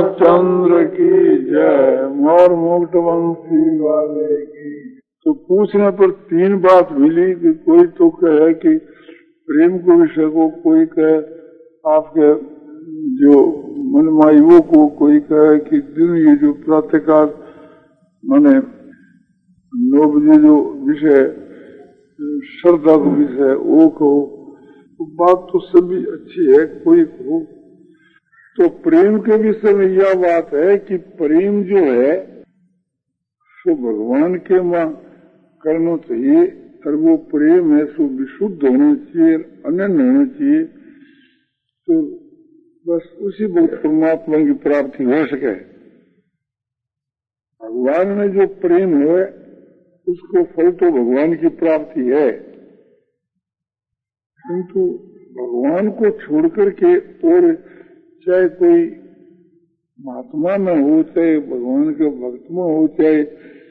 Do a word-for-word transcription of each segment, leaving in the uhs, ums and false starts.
रामचंद्र की जय। मोर मुकुट वंशी वाले की। तो पूछने पर तीन बात मिली कि कोई तो कहे कि प्रेम को विषय को, कोई कहे आपके जो मनमायुओं को, कोई कहे कि दिन ये जो प्रातःकाल माने नौ बजे जो विषय श्रद्धा को विषय वो कहो। तो बात तो सभी अच्छी है, कोई कहो। तो प्रेम के विषय में यह बात है कि प्रेम जो है सो भगवान के मां करना चाहिए, और वो प्रेम है सो विशुद्ध होना चाहिए, अनन्य होना चाहिए। तो बस उसी बहुत परमात्मा की प्राप्ति हो सके। भगवान में जो प्रेम है उसको फल तो भगवान की प्राप्ति है, किंतु भगवान को छोड़कर के और चाहे कोई महात्मा में हो, चाहे भगवान के भक्त में हो, चाहे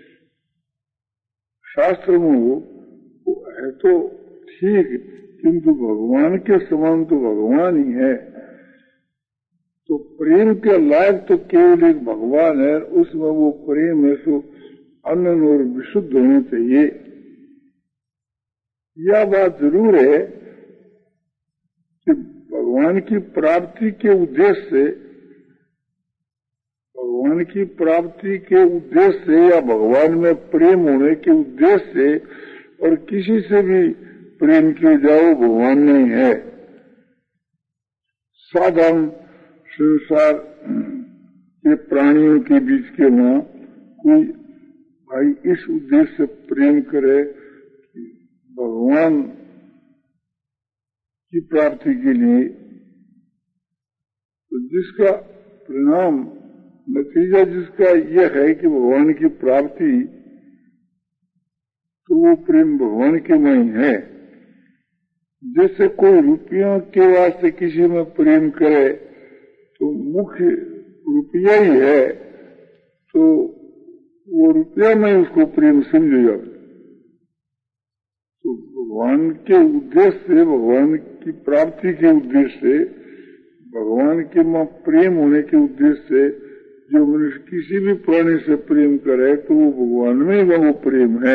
शास्त्र में हो, वो है तो ठीक, किंतु भगवान के समान तो भगवान ही है। तो प्रेम के लायक तो केवल एक भगवान है, उसमें वो प्रेम है सो अनन्य और विशुद्ध होना चाहिए। यह बात जरूर है कि भगवान की प्राप्ति के उद्देश्य से, भगवान की प्राप्ति के उद्देश्य से या भगवान में प्रेम होने के उद्देश्य से और किसी से भी प्रेम किए जाओ भगवान नहीं है। साधारण संसार के प्राणियों के बीच के वहां कोई भाई इस उद्देश्य से प्रेम करे कि भगवान की प्राप्ति के लिए, तो जिसका परिणाम नतीजा जिसका यह है कि भगवान की प्राप्ति, तो वो प्रेम भगवान के में ही है। जैसे कोई रुपयों के वास्ते किसी में प्रेम करे तो मुख्य रुपया ही है, तो वो रुपया में उसको प्रेम समझेगा। तो भगवान के उद्देश्य से, भगवान की प्राप्ति के उद्देश्य से, भगवान के में प्रेम होने के उद्देश्य से जो मनुष्य किसी भी प्राणी से प्रेम करे तो वो भगवान में ही वो प्रेम है।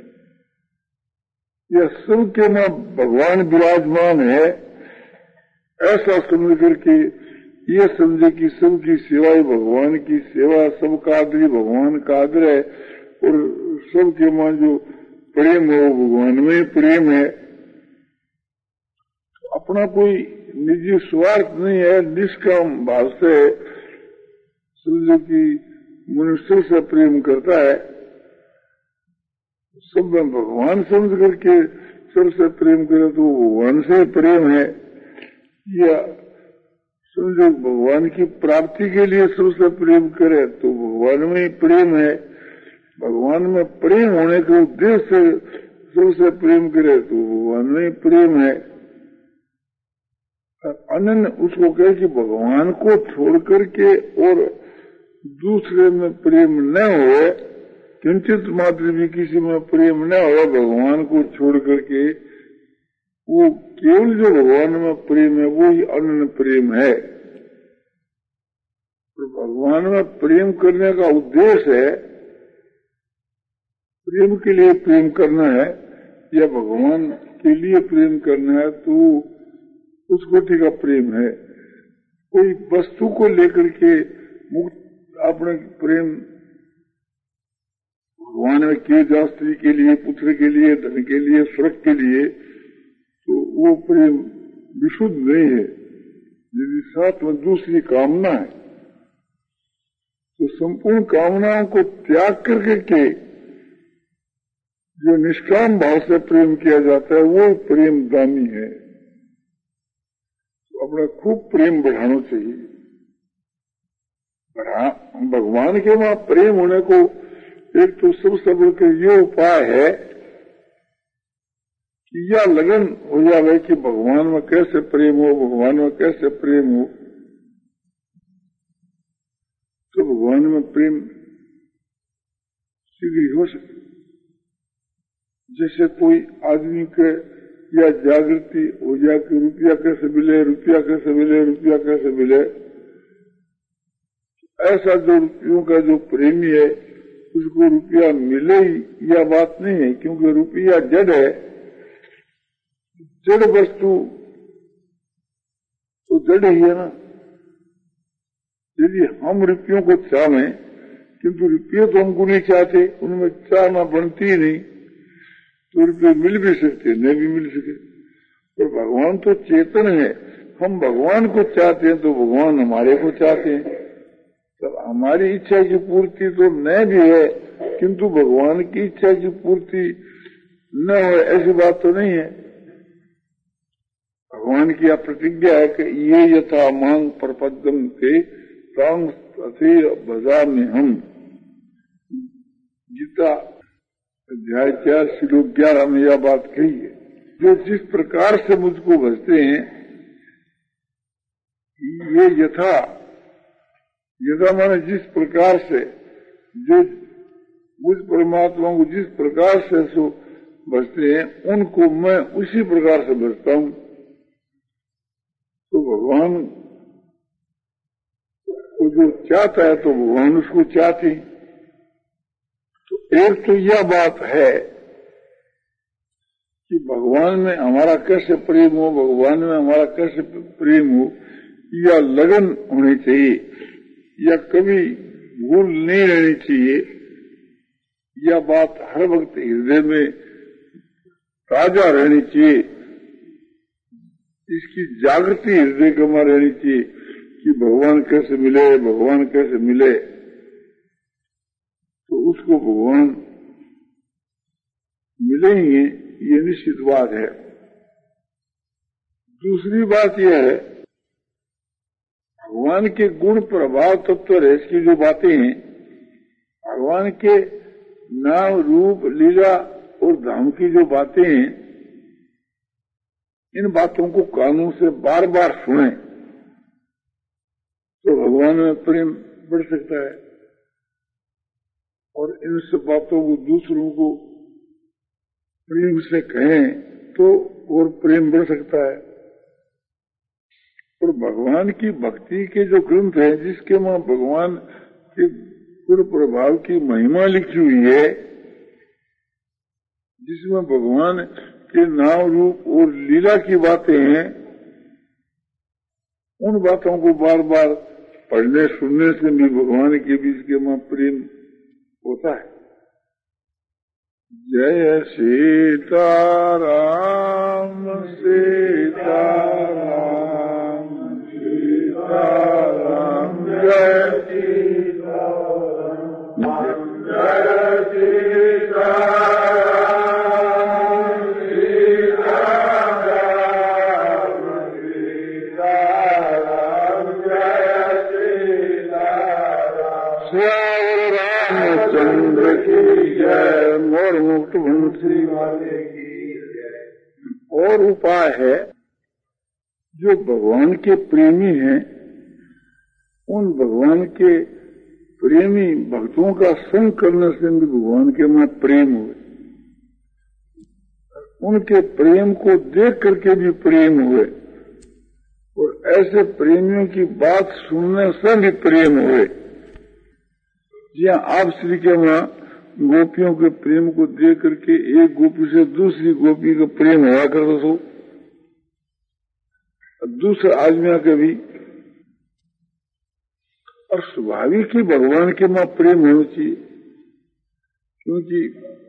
यह सब के में भगवान विराजमान है, ऐसा समझ करके ये समझे कि सबकी सेवा ही भगवान की सेवा, सबका आदर भगवान का आदर है, और सबके मां जो प्रेम है वो भगवान में ही प्रेम है। अपना कोई निजी स्वार्थ नहीं है, निष्काम भाव से समझो कि मनुष्य से प्रेम करता है, सब में भगवान समझ करके सबसे प्रेम करे तो भगवान से प्रेम है। या समझो भगवान की प्राप्ति के लिए सबसे प्रेम करे तो भगवान में ही प्रेम है। भगवान में प्रेम होने के उद्देश्य से सबसे प्रेम करे तो भगवान में ही प्रेम है। अनन्य उसको कहे कि भगवान को छोड़ करके और दूसरे में प्रेम न हो, किंचित मात्र भी किसी में प्रेम न हो, भगवान को छोड़ करके वो केवल जो भगवान में प्रेम है वो ही अनन्य प्रेम है। तो भगवान में प्रेम करने का उद्देश्य है, प्रेम के लिए प्रेम करना है या भगवान के लिए प्रेम करना है, तो उस कोटि का प्रेम है। कोई वस्तु को लेकर के मुक्त अपने प्रेम भगवान में किए जा, स्त्री के लिए, पुत्र के लिए, धन के लिए, स्वर्ग के लिए, तो वो प्रेम विशुद्ध नहीं है। यदि साथ में दूसरी कामना है तो संपूर्ण कामनाओं को त्याग करके के जो निष्काम भाव से प्रेम किया जाता है वो प्रेम दानी है। तो अपना खूब प्रेम बढ़ाना चाहिए। भगवान के वहां प्रेम होने को एक तो सब सब के ये उपाय है कि यह लगन हो जाए कि भगवान में कैसे प्रेम हो, भगवान में कैसे प्रेम हो, तो भगवान में प्रेम शीघ्र हो सके। जैसे कोई आदमी के या जागृति हो जाए कि रुपया कैसे मिले, रुपया कैसे मिले, रुपया कैसे मिले, ऐसा जो रुपयों का जो प्रेमी है उसको रुपया मिले ही यह बात नहीं है, क्योंकि रुपया जड़ है, जड़ वस्तु तो जड़ ही है ना। यदि हम रुपयों को चाहें, किंतु रुपये तो हमको नहीं चाहते, उनमें चाहना बनती ही नहीं, तो रुपये मिल भी सकते नहीं भी मिल सके। तो भगवान तो चेतन है, हम भगवान को चाहते हैं तो भगवान हमारे को चाहते हैं। तो हमारी इच्छा की पूर्ति तो न भी है, किंतु भगवान की इच्छा की पूर्ति न हो ऐसी बात तो नहीं है। भगवान की प्रतिज्ञा है कि ये यथा मांग प्रपद्यम के तांग बाजार में हम, गीता अध्याय चार श्लोक ग्यारह में यह बात कही है। जो जिस प्रकार से मुझको भजते हैं, ये यथा, यथा माने जिस प्रकार से, जो मुझ परमात्मा को जिस प्रकार से सो भजते हैं, उनको मैं उसी प्रकार से भजता हूँ। तो भगवान को जो चाहता है तो भगवान उसको चाहते हैं। तो एक तो यह बात है कि भगवान में हमारा कैसे प्रेम हो, भगवान में हमारा कैसे प्रेम हो, या लगन होनी चाहिए, या कभी भूल नहीं रहनी चाहिए। यह बात हर वक्त हृदय में ताजा रहनी चाहिए, इसकी जागृति हृदय के में रहनी चाहिए कि भगवान कैसे मिले, भगवान कैसे मिले। तो उसको भगवान मिलेंगे, ये निश्चित बात है। दूसरी बात यह है, भगवान के गुण प्रभाव तत्व रस की जो बातें हैं, भगवान के नाम रूप लीला और धाम की जो बातें हैं, इन बातों को कानों से बार बार सुने तो भगवान में प्रेम बढ़ सकता है, और इन सब बातों को दूसरों को प्रेम से कहें तो और प्रेम बढ़ सकता है। और भगवान की भक्ति के जो ग्रंथ है, जिसके में भगवान के गुण प्रभाव की महिमा लिखी हुई है, जिसमें भगवान के नाम रूप और लीला की बातें हैं, उन बातों को बार बार पढ़ने सुनने से भी भगवान के बीच के में प्रेम होता है। जय सीताराम सीताराम सीताराम जय सीताराम जय सीताराम सीताराम सीताराम जय सीताराम। श्याम रामचंद्र की जय। और मुक्त बंसी वाले की जय। और उपाय है, जो भगवान के प्रेमी हैं, उन भगवान के प्रेमी भक्तों का संग करने से भी भगवान के में प्रेम हुए, उनके प्रेम को देख करके भी प्रेम हुए, और ऐसे प्रेमियों की बात सुनने से भी प्रेम हुए। जी आप श्री के मां गोपियों के प्रेम को देख करके एक गोपी से दूसरी गोपी का प्रेम हुआ करता सो, दूसरे आदमियों के भी। और स्वाभाविक ही भगवान के मां प्रेम होना चाहिए, क्योंकि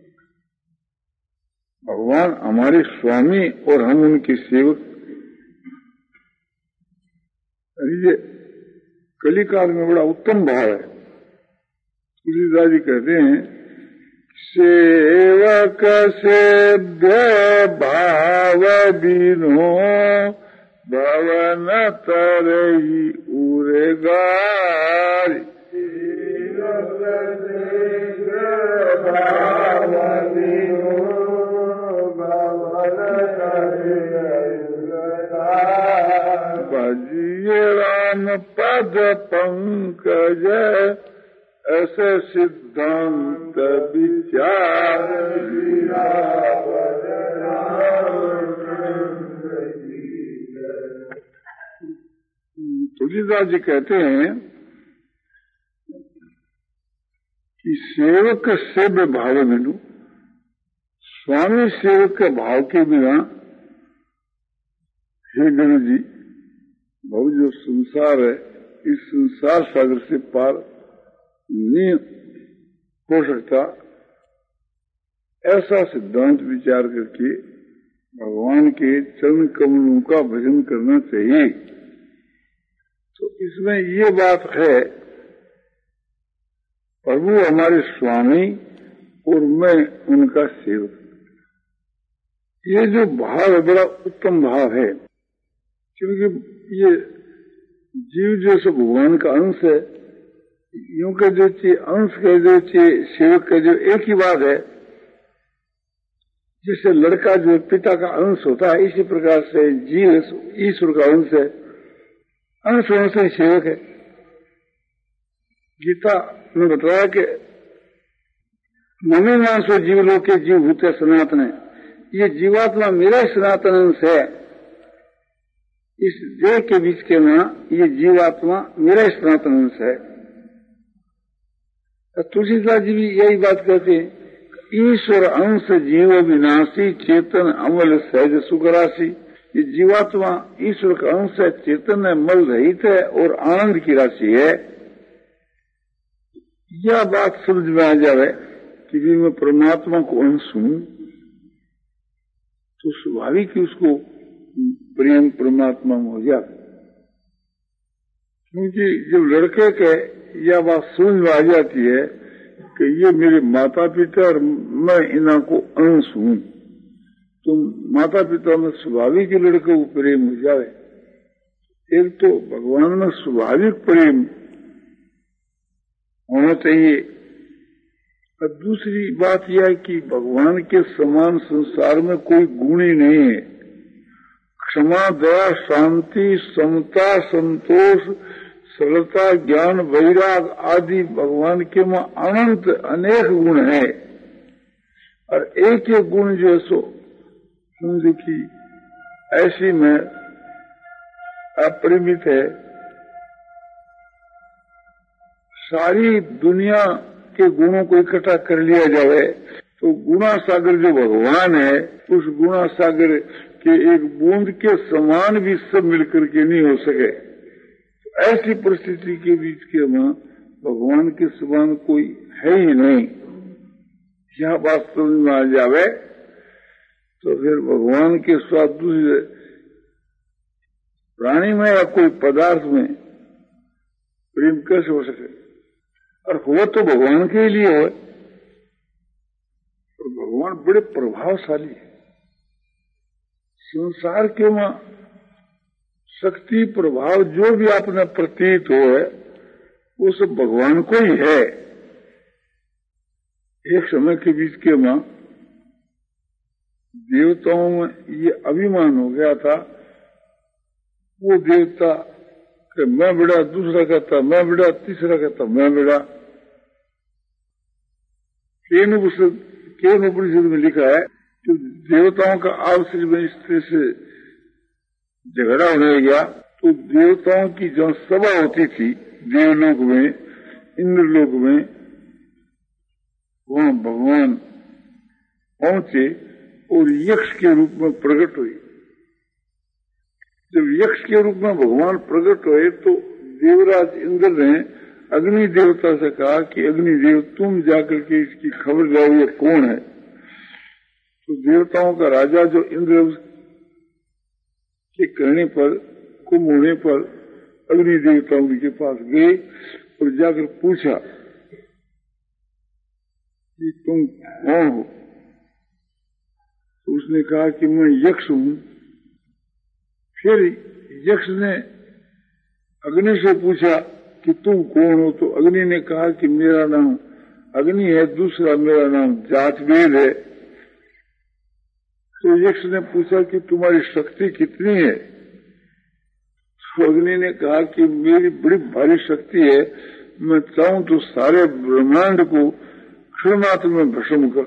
भगवान हमारे स्वामी और हम उनके सेवक। ये कलिकाल में बड़ा उत्तम भाव है। तुलसीदास जी कहते हैं, सेवक सेव्य भाव बिनो भवन तरही उरेगार। भजिए राम पद पंकज ऐसे सिद्धांत विचार। तुलसीदास जी कहते हैं कि सेवक सेव्य भाव बिनु, स्वामी सेवक के भाव के बिना हे गणेश जी भाव जो संसार है इस संसार सागर से पार नहीं हो सकता, ऐसा सिद्धांत विचार करके भगवान के चरण कमलों का भजन करना चाहिए। तो इसमें ये बात है, प्रभु हमारे स्वामी और मैं उनका सेवक, ये जो भाव है बड़ा उत्तम भाव है, क्योंकि ये जीव जो सब भगवान का अंश है, यूं के जो चे अंश के जो चे सेवक के जो एक ही बात है। जिससे लड़का जो पिता का अंश होता है, इसी प्रकार से जीव ईश्वर का अंश है, अंश होने से सेवक है। गीता में बताया कि ममे नासो जीवलोक के जीव भूते सनातन है, ये जीवात्मा मेरा सनातन अंश है। इस देह के बीच के ना ये जीवात्मा मेरा सनातन अंश है। तुलसीदास जी भी यही बात कहते हैं, ईश्वर अंश जीव विनाशी चेतन अमल सहज सुखराशि। ये जीवात्मा ईश्वर का अंश है, चेतन है, मल रहित है और आनंद की राशि है। यह बात समझ में आ जाए कि भी मैं परमात्मा को अंश हूं, तो स्वाभाविक ही उसको प्रेम परमात्मा में हो जाए। क्योंकि जब लड़के के यह बात समझ में आ जाती है कि ये मेरे माता पिता और मैं इन्हों को अंश हूं, तो माता पिता में स्वाभाविक लड़के को प्रेम हो जाए। एक तो भगवान में स्वाभाविक प्रेम होना चाहिए, और दूसरी बात यह है कि भगवान के समान संसार में कोई गुण ही नहीं है। क्षमा, दया, शांति, समता, संतोष, सरलता, ज्ञान, वैराग आदि भगवान के में अनंत अनेक गुण है, और एक एक गुण जो है सो समझ की ऐसी में अपरिमित है। सारी दुनिया के गुणों को इकट्ठा कर लिया जाए तो गुणा सागर जो भगवान है, उस गुणा सागर के एक बूंद के समान भी सब मिलकर के नहीं हो सके। ऐसी परिस्थिति के बीच के वहां भगवान के समान कोई है ही नहीं। यह बात समझ में आ जावे तो फिर भगवान के स्वाद दूसरे प्राणी में या कोई पदार्थ में प्रेम कैसे हो सके? और हो तो भगवान के लिए हो, और भगवान बड़े प्रभावशाली है। संसार के वहां शक्ति प्रभाव जो भी आपने प्रतीत हो है वो सब भगवान को ही है। एक समय के बीच के वहां देवताओं में ये अभिमान हो गया था, वो देवता कि मैं बड़ा, दूसरा कहता मैं बड़ा, तीसरा कहता मैं बड़ा। केन उपनिषद में लिखा है कि देवताओं का आपस में स्त्री से झगड़ा होने गया तो देवताओं की जो सभा होती थी देवलोक में, इंद्रलोक में, वहां भगवान पहुंचे और यक्ष के रूप में प्रकट हुई। जब यक्ष के रूप में भगवान प्रकट हुए तो देवराज इंद्र ने अग्नि देवता से कहा कि अग्नि देव तुम जाकर के इसकी खबर लाओ ये कौन है। तो देवताओं का राजा जो इंद्र के कहने पर, कुंभ होने पर अग्नि देवताओं के पास गए और जाकर पूछा कि तुम कौन हो। तो उसने कहा कि मैं यक्ष हूं। फिर यक्ष ने अग्नि से पूछा कि तुम कौन हो। तो अग्नि ने कहा कि मेरा नाम अग्नि है, दूसरा मेरा नाम जातवेद है। तो यक्ष ने पूछा कि तुम्हारी शक्ति कितनी है। तो अग्नि ने कहा कि मेरी बड़ी भारी शक्ति है, मैं चाहूं तो सारे ब्रह्मांड को क्षण मात्र में भस्म कर।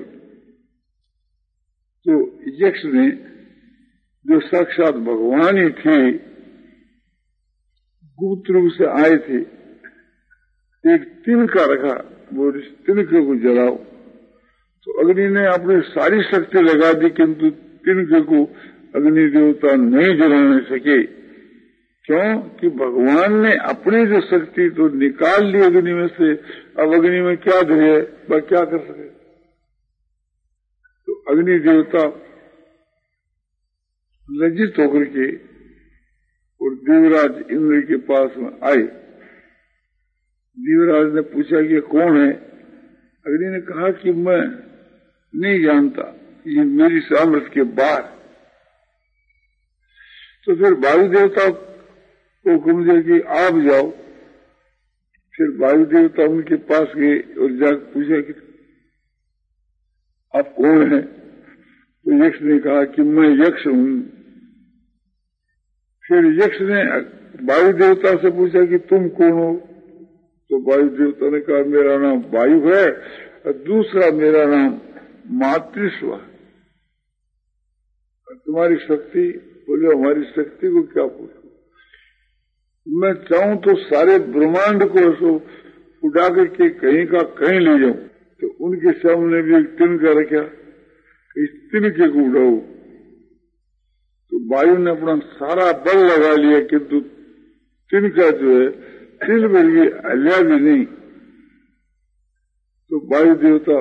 तो यक्ष ने जो साक्षात भगवान ही थे, गुप्त रूप से आए थे, एक तिनका रखा, वो तिनके को जलाओ। तो अग्नि ने अपनी सारी शक्ति लगा दी, किंतु तिनके को अग्नि देवता नहीं जलाने सके। क्यों? कि भगवान ने अपनी जो शक्ति तो निकाल ली अग्नि में से, अब अग्नि में क्या धरे, वह क्या कर सके। तो अग्नि देवता लज्जित होकर के और देवराज इंद्र के पास में आए। देवराज ने पूछा कि कौन है? अग्नि ने कहा कि मैं नहीं जानता, ये मेरी सामर्थ्य के बाहर। तो फिर वायु देवता को हुक्म दिया कि आप जाओ। फिर वायु देवता उनके पास गए और जाकर पूछा कि आप कौन हैं? तो यक्ष ने कहा कि मैं यक्ष हूं। फिर यक्ष ने वायु देवता से पूछा कि तुम कौन हो? तो वायु देवता ने कहा मेरा नाम वायु है और दूसरा मेरा नाम मातृस्व है। तुम्हारी शक्ति? बोले हमारी शक्ति को क्या पूछो, मैं चाहूं तो सारे ब्रह्मांड को सो उड़ा करके कहीं का कहीं ले जाऊं। तो उनके सामने भी एक तिनका रखा, इस तिनके को उड़ाओ। तो वायु ने अपना सारा बल लगा लिया, किंतु तिनका जो है तिल भर भी हल्या भी नहीं। तो वायु देवता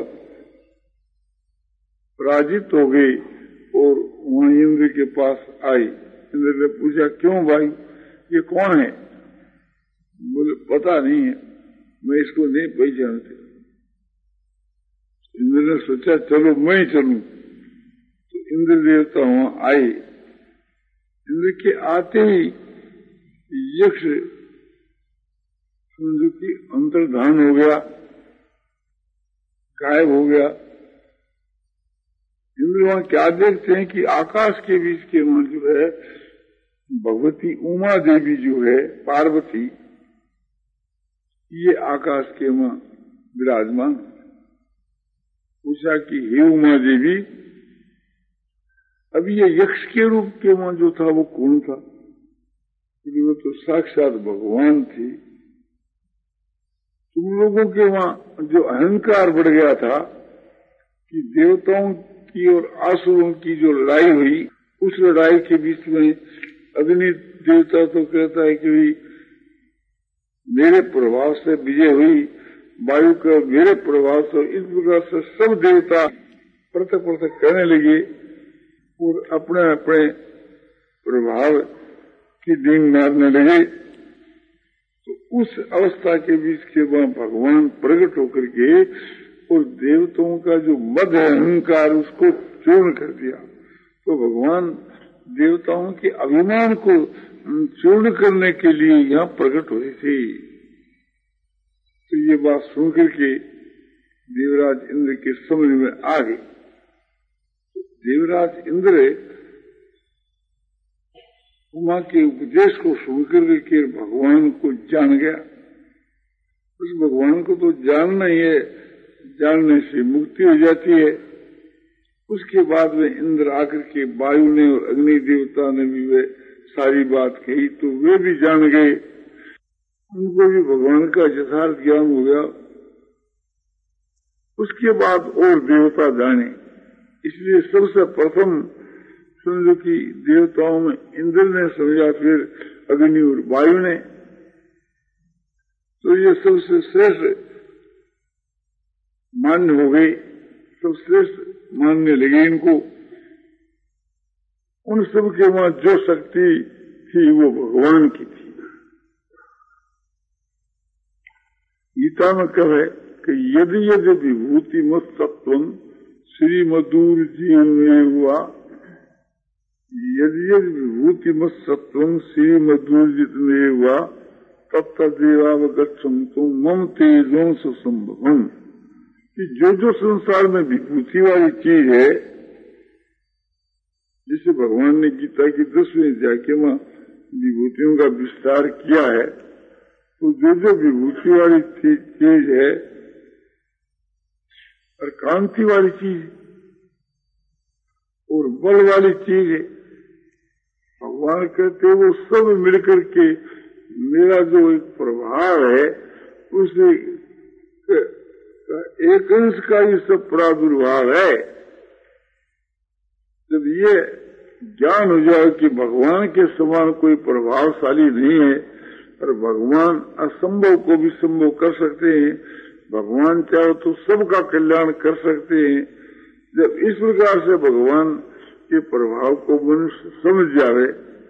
पराजित हो गई और वहां इंद्र के पास आई। इंद्र ने पूछा क्यों भाई, ये कौन है? बोले पता नहीं है, मैं इसको नहीं पहचानती। इंद्र ने सोचा चलो मैं ही चलूं। तो इंद्र देवता वहां आए। इंद्र के आते ही यक्ष समझो कि अंतर्धान हो गया, गायब हो गया। इंद्र वहां क्या देखते हैं कि आकाश के बीच के वहां जो है भगवती उमा देवी जो है पार्वती, ये आकाश के वहां विराजमान। पूछा कि हे उमा देवी, अब ये यक्ष के रूप के वहां जो था वो कौन था? वो तो साक्षात भगवान थी। तुम लोगों के वहां जो अहंकार बढ़ गया था कि देवताओं की और आसुरों की जो लड़ाई हुई, उस लड़ाई के बीच में अग्नि देवता तो कहता है कि मेरे प्रभाव से विजय हुई, वायु का मेरे प्रभाव से, इस प्रकार से सब देवता पृथक पृथक कहने लगे और अपने अपने प्रभाव की डींग मारने लगे। तो उस अवस्था के बीच के वहां भगवान प्रकट होकर के और देवताओं का जो मद है अहंकार उसको चूर्ण कर दिया। तो भगवान देवताओं के अभिमान को चूर्ण करने के लिए यहाँ प्रकट हुए थे। तो ये बात सुनकर के देवराज इंद्र के समझ में आ गई। देवराज इंद्र उमा के उपदेश को सुनकर के भगवान को जान गया। उस भगवान को तो जानना ही है, जानने से मुक्ति हो जाती है। उसके बाद में इंद्र आकर के वायु ने और अग्नि देवता ने भी वे सारी बात कही, तो वे भी जान गए, उनको भी भगवान का यथार्थ ज्ञान हो गया। उसके बाद और देवता जाने, इसलिए सबसे प्रथम समझो कि देवताओं में इंद्र ने समझा, फिर अग्नि और वायु ने। तो ये सबसे श्रेष्ठ मान्य हो गई, सब श्रेष्ठ मानने लगे इनको। उन सब के वहां जो शक्ति थी वो भगवान की थी। गीता में कह है कि यदि यदि विभूति मत तत्व श्री मधुर जीवन में हुआ, यदि यदि विभूति मत सत्व श्री मधुर जितने हुआ तब तदेवावगच्छम तुम मम तेजों सुसंभवम। कि जो जो संसार में विभूति वाली चीज है, जिसे भगवान ने गीता की दसवीं अध्याय में विभूतियों का विस्तार किया है, तो जो जो विभूति वाली चीज है और कांति वाली चीज और बल वाली चीज है, भगवान कहते वो सब मिलकर के मेरा जो एक प्रभाव है उसे एक अंश का ही सब प्रादुर्भाव है। जब ये ज्ञान हो जाए कि भगवान के समान कोई प्रभावशाली नहीं है और भगवान असंभव को भी संभव कर सकते हैं, भगवान चाहो तो सबका कल्याण कर सकते हैं, जब इस प्रकार से भगवान के प्रभाव को मनुष्य समझ जावे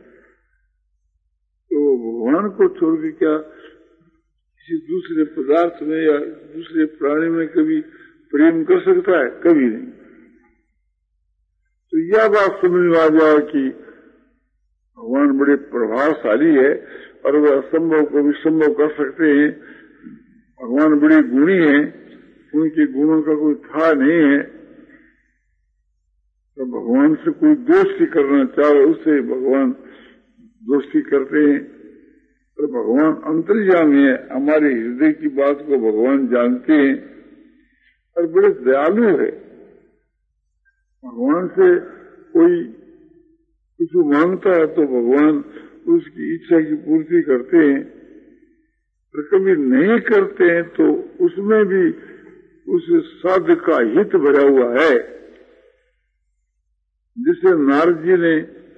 तो भगवान को छोड़ के क्या किसी दूसरे पदार्थ में या दूसरे प्राणी में कभी प्रेम कर सकता है? कभी नहीं। तो यह बात समझ में आ जाए कि भगवान बड़े प्रभावशाली है और वह असंभव को भी संभव कर सकते हैं। भगवान बड़े गुणी हैं, उनके गुणों का कोई था नहीं है। तो भगवान से कोई दोस्ती करना चाहे उससे भगवान दोस्ती करते हैं। और भगवान अंतर्यामी है, हमारे हृदय की बात को भगवान जानते हैं और बड़े दयालु है। भगवान से कोई कुछ मांगता है तो भगवान उसकी इच्छा की पूर्ति करते हैं, और कभी नहीं करते हैं तो उसमें भी उस साध का हित भरा हुआ है। जिसे नारद जी ने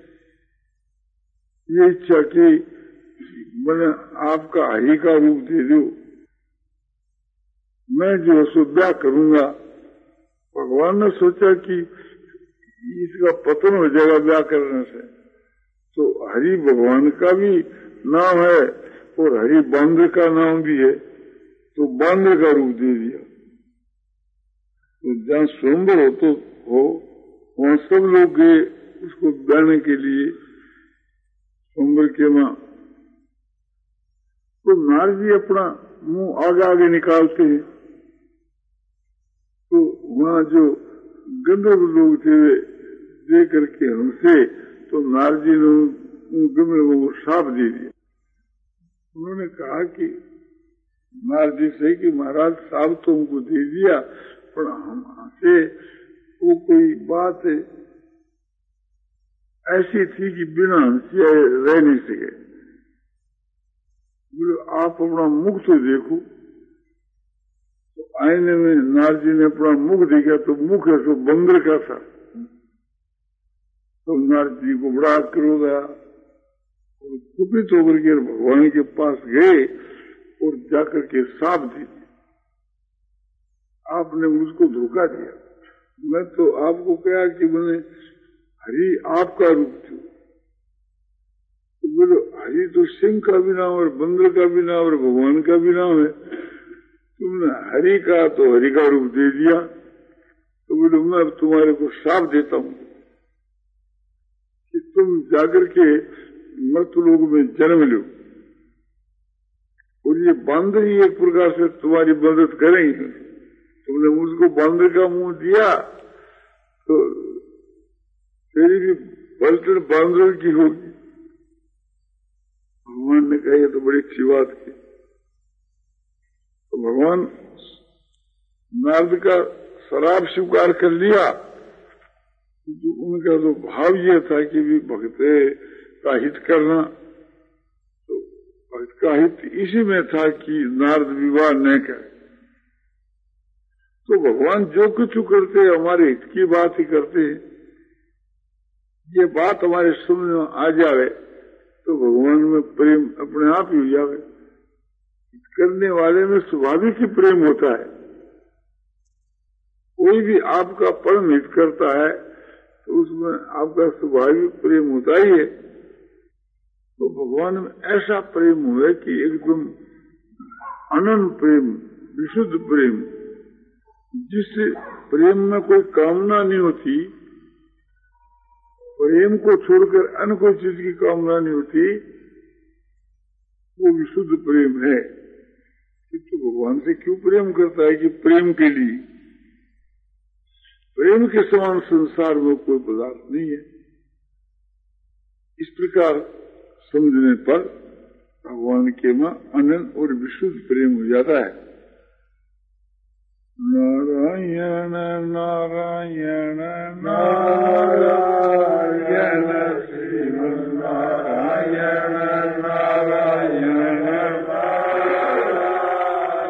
ये इच्छा की मैंने आपका हरि का रूप दे दो, मैं जो सो ब्याह करूंगा। भगवान ने सोचा कि इसका पतन हो जाएगा ब्याह करने से, तो हरि भगवान का भी नाम है और हरि बांद्र का नाम भी है, तो बांद्र का रूप दे दिया। तो जहाँ स्वयंवर हो तो हो वहाँ सब लोग गए उसको ब्याहने के लिए स्वयंवर के वहां। तो नारद जी अपना मुंह आगे आगे निकालते हैं, तो वहाँ जो गंधर्व लोग थे वे देख करके हमसे, तो नारद जी ने उन गंधर्वों को शाप दे दिया। उन्होंने कहा कि नारद जी से कि महाराज शाप तो हमको दे दिया, पर हमसे वो कोई बात ऐसी थी कि बिना हंसिया रह नहीं सके। बोले आप अपना मुख तो देखो। तो आईने में नारद जी ने अपना मुख देखा तो मुख है सो बंदर का था। तो नारद जी को बड़ा क्रोध आया और कुपित होकर के भगवान के पास गए और जाकर के साप दे दिया, आपने मुझको धोखा दिया। मैं तो आपको कहा कि मैंने हरि आपका रूप थी। तो बोलो हरि तो सिंह का भी नाम और बंदर का भी नाम और भगवान का भी नाम है, तुमने हरि का तो हरि का रूप दे दिया। तो बोलो मैं अब तुम्हारे को शाप देता हूँ कि तुम जाकर के मृत लोक में जन्म लो, और ये बांदर ही एक प्रकार से तुम्हारी मदद करेंगे। तुमने मुझको बांदर का मुंह दिया तो तेरी भी पलटन बांदर की होगी। भगवान ने कहा ये तो बड़ी अच्छी बात की। तो भगवान नारद का शराब स्वीकार कर लिया। तो उनका तो भाव ये था कि भी भक्त का हित करना, तो भक्त का हित इसी में था कि नारद विवाह न करे। तो भगवान जो कुछ करते हमारे हित की बात ही करते हैं। ये बात हमारे समझ में आ जावे तो भगवान में प्रेम अपने आप ही हो जावे। करने वाले में स्वाभाविक ही प्रेम होता है। कोई भी आपका परम हित करता है तो उसमें आपका स्वाभाविक प्रेम होता ही है। तो भगवान में ऐसा प्रेम हुआ कि एकदम अनंत प्रेम, विशुद्ध प्रेम, जिससे प्रेम में कोई कामना नहीं होती, प्रेम को छोड़कर अन्य कोई चीज की कामना नहीं होती, वो विशुद्ध प्रेम है। कि तो भगवान से क्यों प्रेम करता है कि प्रेम के लिए। प्रेम के समान संसार में कोई पदार्थ नहीं है। इस प्रकार समझने पर भगवान के मां अनंत और विशुद्ध प्रेम हो जाता है। नारायण नारायण नारायण श्रीमन नारायण नारायण नारायण